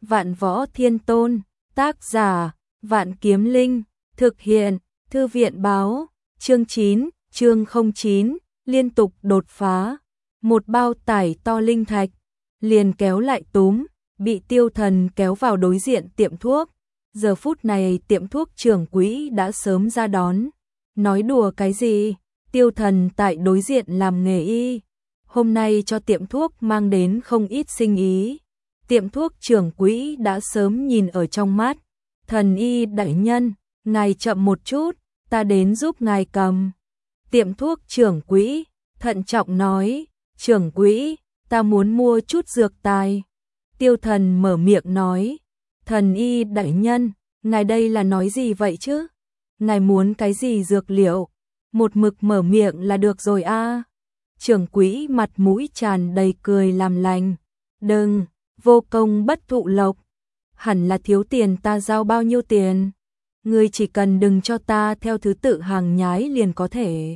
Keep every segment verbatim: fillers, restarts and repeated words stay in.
Vạn Võ Thiên Tôn, tác giả, Vạn Kiếm Linh, thực hiện, Thư viện báo, chương chín, chương không chín, liên tục đột phá, một bao tải to linh thạch, liền kéo lại túm, bị Tiêu Thần kéo vào đối diện tiệm thuốc. Giờ phút này tiệm thuốc trưởng quỹ đã sớm ra đón. Nói đùa cái gì, Tiêu Thần tại đối diện làm nghề y, hôm nay cho tiệm thuốc mang đến không ít sinh ý. Tiệm thuốc trưởng quỹ đã sớm nhìn ở trong mắt. Thần y đại nhân, ngài chậm một chút, ta đến giúp ngài cầm. Tiệm thuốc trưởng quỹ, thận trọng nói, trưởng quỹ, ta muốn mua chút dược tài. Tiêu Thần mở miệng nói, thần y đại nhân, ngài đây là nói gì vậy chứ? Ngài muốn cái gì dược liệu? Một mực mở miệng là được rồi a. À. Trưởng quỹ mặt mũi tràn đầy cười làm lành. Đừng, vô công bất thụ lộc. Hẳn là thiếu tiền, ta giao bao nhiêu tiền? Ngươi chỉ cần đừng cho ta theo thứ tự hàng nhái liền có thể.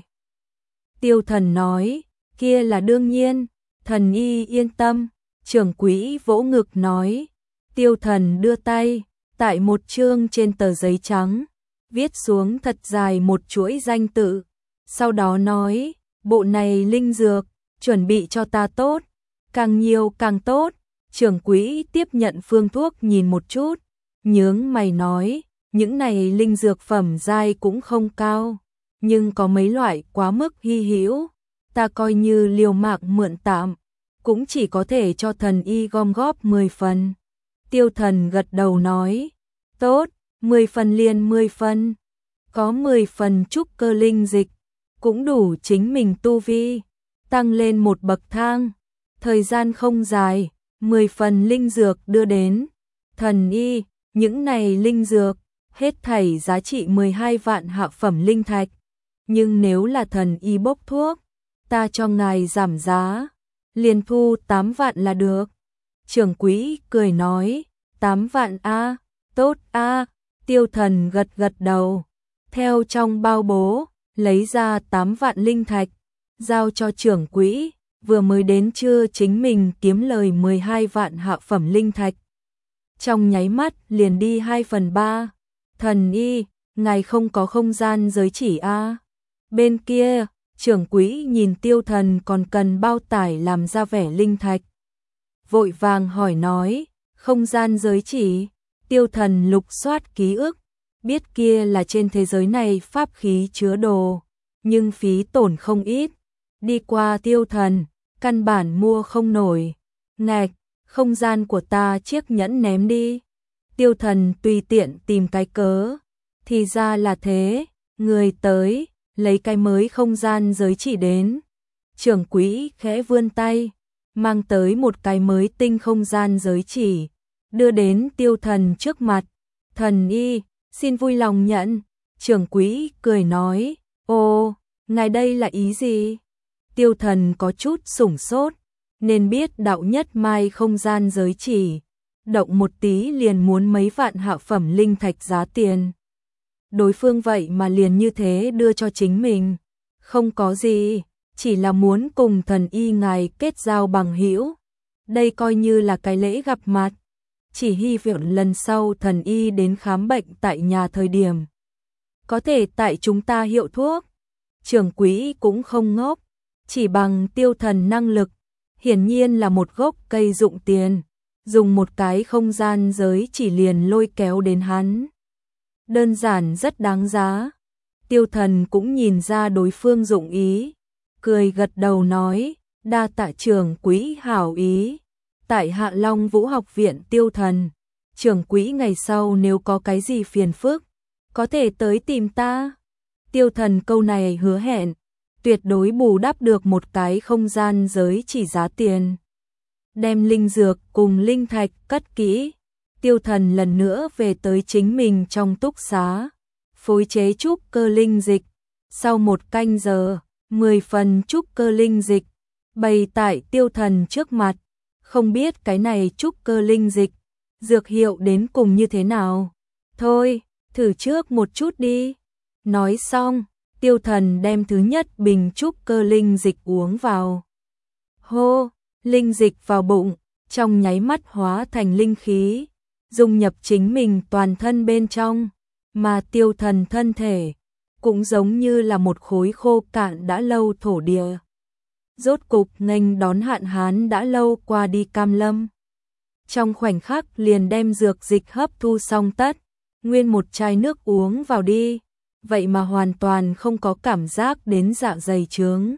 Tiêu Thần nói, kia là đương nhiên, thần y yên tâm. Trưởng quỹ vỗ ngực nói. Tiêu Thần đưa tay, tại một chương trên tờ giấy trắng, viết xuống thật dài một chuỗi danh tự. Sau đó nói, bộ này linh dược, chuẩn bị cho ta tốt, càng nhiều càng tốt. Trưởng quỹ tiếp nhận phương thuốc nhìn một chút, nhướng mày nói, những này linh dược phẩm giai cũng không cao, nhưng có mấy loại quá mức hy hữu, ta coi như liều mạng mượn tạm, cũng chỉ có thể cho thần y gom góp mười phần. Tiêu Thần gật đầu nói, tốt, mười phần liền mười phần, có mười phần trúc cơ linh dịch, cũng đủ chính mình tu vi, tăng lên một bậc thang. Thời gian không dài, mười phần linh dược đưa đến. Thần y, những này linh dược, hết thảy giá trị mười hai vạn hạ phẩm linh thạch. Nhưng nếu là thần y bốc thuốc, ta cho ngài giảm giá, liền thu tám vạn là được. Trưởng quỹ cười nói, tám vạn a, tốt a. Tiêu Thần gật gật đầu, theo trong bao bố, lấy ra tám vạn linh thạch, giao cho trưởng quỹ, vừa mới đến trưa chính mình kiếm lời mười hai vạn hạ phẩm linh thạch. Trong nháy mắt liền đi hai phần ba. Thần y, ngài không có không gian giới chỉ a? À? Bên kia, trưởng quỹ nhìn Tiêu Thần còn cần bao tải làm ra vẻ linh thạch. Vội vàng hỏi nói, không gian giới chỉ. Tiêu Thần lục soát ký ức, biết kia là trên thế giới này pháp khí chứa đồ, nhưng phí tổn không ít. Đi qua Tiêu Thần, căn bản mua không nổi. Ngạch, không gian của ta chiếc nhẫn ném đi. Tiêu Thần tùy tiện tìm cái cớ. Thì ra là thế, người tới, lấy cái mới không gian giới chỉ đến. Trưởng quỹ khẽ vươn tay, mang tới một cái mới tinh không gian giới chỉ, đưa đến Tiêu Thần trước mặt. Thần y, xin vui lòng nhận. Trưởng quỹ cười nói, ô, ngài đây là ý gì? Tiêu Thần có chút sửng sốt, nên biết đạo nhất mai không gian giới chỉ, động một tí liền muốn mấy vạn hạ phẩm linh thạch giá tiền. Đối phương vậy mà liền như thế đưa cho chính mình, không có gì, chỉ là muốn cùng thần y ngài kết giao bằng hữu. Đây coi như là cái lễ gặp mặt, chỉ hy vọng lần sau thần y đến khám bệnh tại nhà thời điểm, có thể tại chúng ta hiệu thuốc. Trưởng quỹ cũng không ngốc, chỉ bằng Tiêu Thần năng lực, hiển nhiên là một gốc cây dụng tiền, dùng một cái không gian giới chỉ liền lôi kéo đến hắn. Đơn giản rất đáng giá. Tiêu Thần cũng nhìn ra đối phương dụng ý, cười gật đầu nói, đa tạ trưởng quỹ hảo ý. Tại Hạ Long Vũ học viện Tiêu Thần, trưởng quỹ ngày sau nếu có cái gì phiền phức, có thể tới tìm ta. Tiêu Thần câu này hứa hẹn, tuyệt đối bù đắp được một cái không gian giới chỉ giá tiền. Đem linh dược cùng linh thạch cất kỹ, Tiêu Thần lần nữa về tới chính mình trong túc xá, phối chế trúc cơ linh dịch. Sau một canh giờ, mười phần trúc cơ linh dịch bày tại Tiêu Thần trước mặt. Không biết cái này trúc cơ linh dịch, dược hiệu đến cùng như thế nào? Thôi, thử trước một chút đi. Nói xong, Tiêu Thần đem thứ nhất bình trúc cơ linh dịch uống vào. Hô, linh dịch vào bụng, trong nháy mắt hóa thành linh khí, dung nhập chính mình toàn thân bên trong, mà Tiêu Thần thân thể cũng giống như là một khối khô cạn đã lâu thổ địa. Rốt cục nghênh đón hạn hán đã lâu qua đi cam lâm. Trong khoảnh khắc liền đem dược dịch hấp thu xong tất, nguyên một chai nước uống vào đi, vậy mà hoàn toàn không có cảm giác đến dạ dày trướng.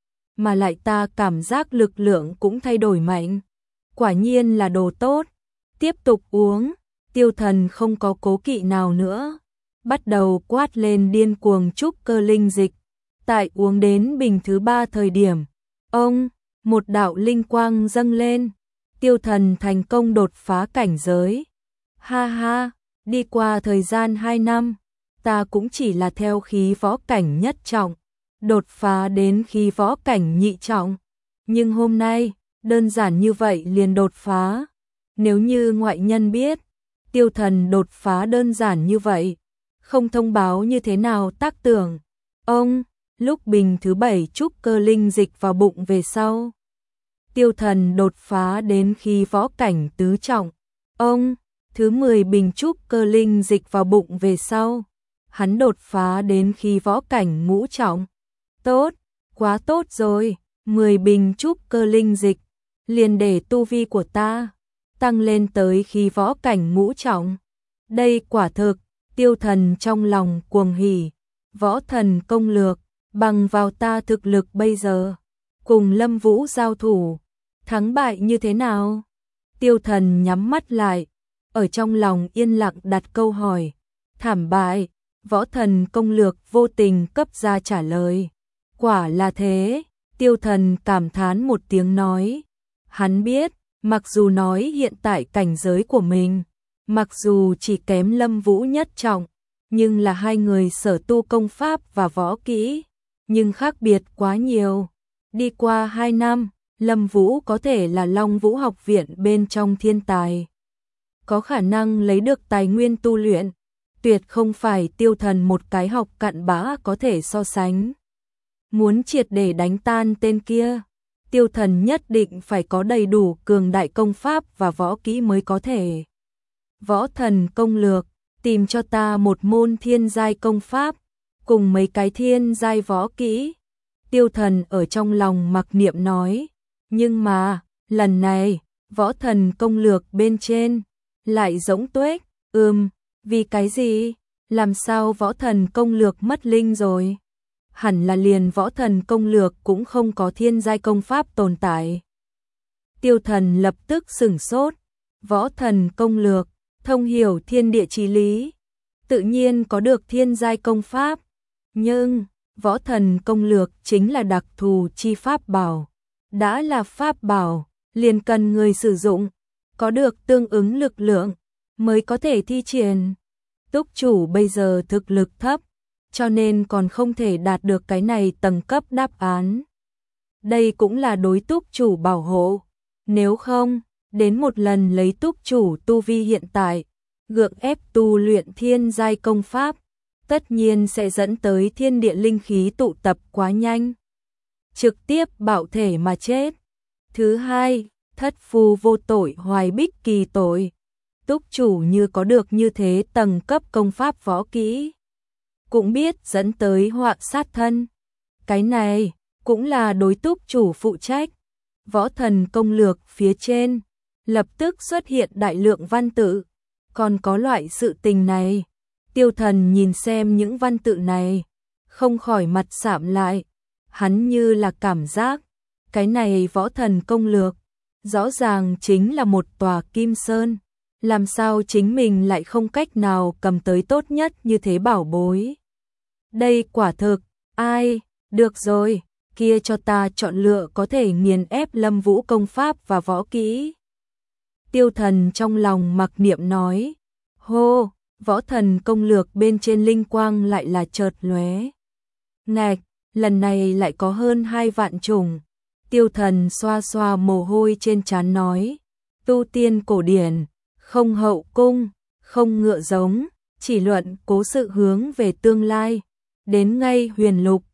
Mà lại ta cảm giác lực lượng cũng thay đổi mạnh. Quả nhiên là đồ tốt. Tiếp tục uống, Tiêu Thần không có cố kỵ nào nữa. Bắt đầu quát lên điên cuồng trúc cơ linh dịch. Tại uống đến bình thứ ba thời điểm, ông, một đạo linh quang dâng lên. Tiêu Thần thành công đột phá cảnh giới. Ha ha, đi qua thời gian hai năm, ta cũng chỉ là theo khí võ cảnh nhất trọng, đột phá đến khí võ cảnh nhị trọng. Nhưng hôm nay, đơn giản như vậy liền đột phá. Nếu như ngoại nhân biết, Tiêu Thần đột phá đơn giản như vậy, không thông báo như thế nào tác tưởng. Ông, lúc bình thứ bảy trúc cơ linh dịch vào bụng về sau. Tiêu Thần đột phá đến khí võ cảnh tứ trọng. Ông, thứ mười bình trúc cơ linh dịch vào bụng về sau. Hắn đột phá đến khí võ cảnh ngũ trọng. Tốt, quá tốt rồi, mười bình trúc cơ linh dịch, liền để tu vi của ta tăng lên tới khí võ cảnh ngũ trọng. Đây quả thực, Tiêu Thần trong lòng cuồng hỉ, võ thần công lược, bằng vào ta thực lực bây giờ, cùng Lâm Vũ giao thủ, thắng bại như thế nào? Tiêu Thần nhắm mắt lại, ở trong lòng yên lặng đặt câu hỏi. Thảm bại, võ thần công lược vô tình cấp ra trả lời. Quả là thế, Tiêu Thần cảm thán một tiếng nói. Hắn biết, mặc dù nói hiện tại cảnh giới của mình, mặc dù chỉ kém Lâm Vũ nhất trọng, nhưng là hai người sở tu công pháp và võ kỹ, nhưng khác biệt quá nhiều. Đi qua hai năm, Lâm Vũ có thể là Long Vũ học viện bên trong thiên tài. Có khả năng lấy được tài nguyên tu luyện, tuyệt không phải Tiêu Thần một cái học cặn bã có thể so sánh. Muốn triệt để đánh tan tên kia, Tiêu Thần nhất định phải có đầy đủ cường đại công pháp và võ kỹ mới có thể. Võ thần công lược, tìm cho ta một môn thiên giai công pháp, cùng mấy cái thiên giai võ kỹ. Tiêu Thần ở trong lòng mặc niệm nói, nhưng mà, lần này, võ thần công lược bên trên, lại giống tuếch, ừm, vì cái gì? Làm sao võ thần công lược mất linh rồi? Hẳn là liền võ thần công lược cũng không có thiên giai công pháp tồn tại. Tiêu Thần lập tức sửng sốt, võ thần công lược, thông hiểu thiên địa chí lý, tự nhiên có được thiên giai công pháp, nhưng võ thần công lược chính là đặc thù chi pháp bảo, đã là pháp bảo, liền cần người sử dụng, có được tương ứng lực lượng mới có thể thi triển. Túc chủ bây giờ thực lực thấp, cho nên còn không thể đạt được cái này tầng cấp đáp án. Đây cũng là đối túc chủ bảo hộ, nếu không, đến một lần lấy túc chủ tu vi hiện tại, gượng ép tu luyện thiên giai công pháp, tất nhiên sẽ dẫn tới thiên địa linh khí tụ tập quá nhanh, trực tiếp bạo thể mà chết. Thứ hai, thất phu vô tội hoài bích kỳ tội. Túc chủ như có được như thế tầng cấp công pháp võ kỹ, cũng biết dẫn tới họa sát thân. Cái này cũng là đối túc chủ phụ trách. Võ thần công lược phía trên lập tức xuất hiện đại lượng văn tự. Còn có loại sự tình này. Tiêu Thần nhìn xem những văn tự này, không khỏi mặt sạm lại. Hắn như là cảm giác, cái này võ thần công lược, rõ ràng chính là một tòa kim sơn. Làm sao chính mình lại không cách nào cầm tới tốt nhất như thế bảo bối. Đây quả thực, ai, được rồi, kia cho ta chọn lựa có thể nghiền ép Lâm Vũ công pháp và võ kỹ. Tiêu Thần trong lòng mặc niệm nói, hô, võ thần công lược bên trên linh quang lại là chợt lóe. Ngạch, lần này lại có hơn hai vạn chủng. Tiêu Thần xoa xoa mồ hôi trên trán nói, tu tiên cổ điển, không hậu cung, không ngựa giống, chỉ luận cố sự hướng về tương lai, đến ngay huyền lục,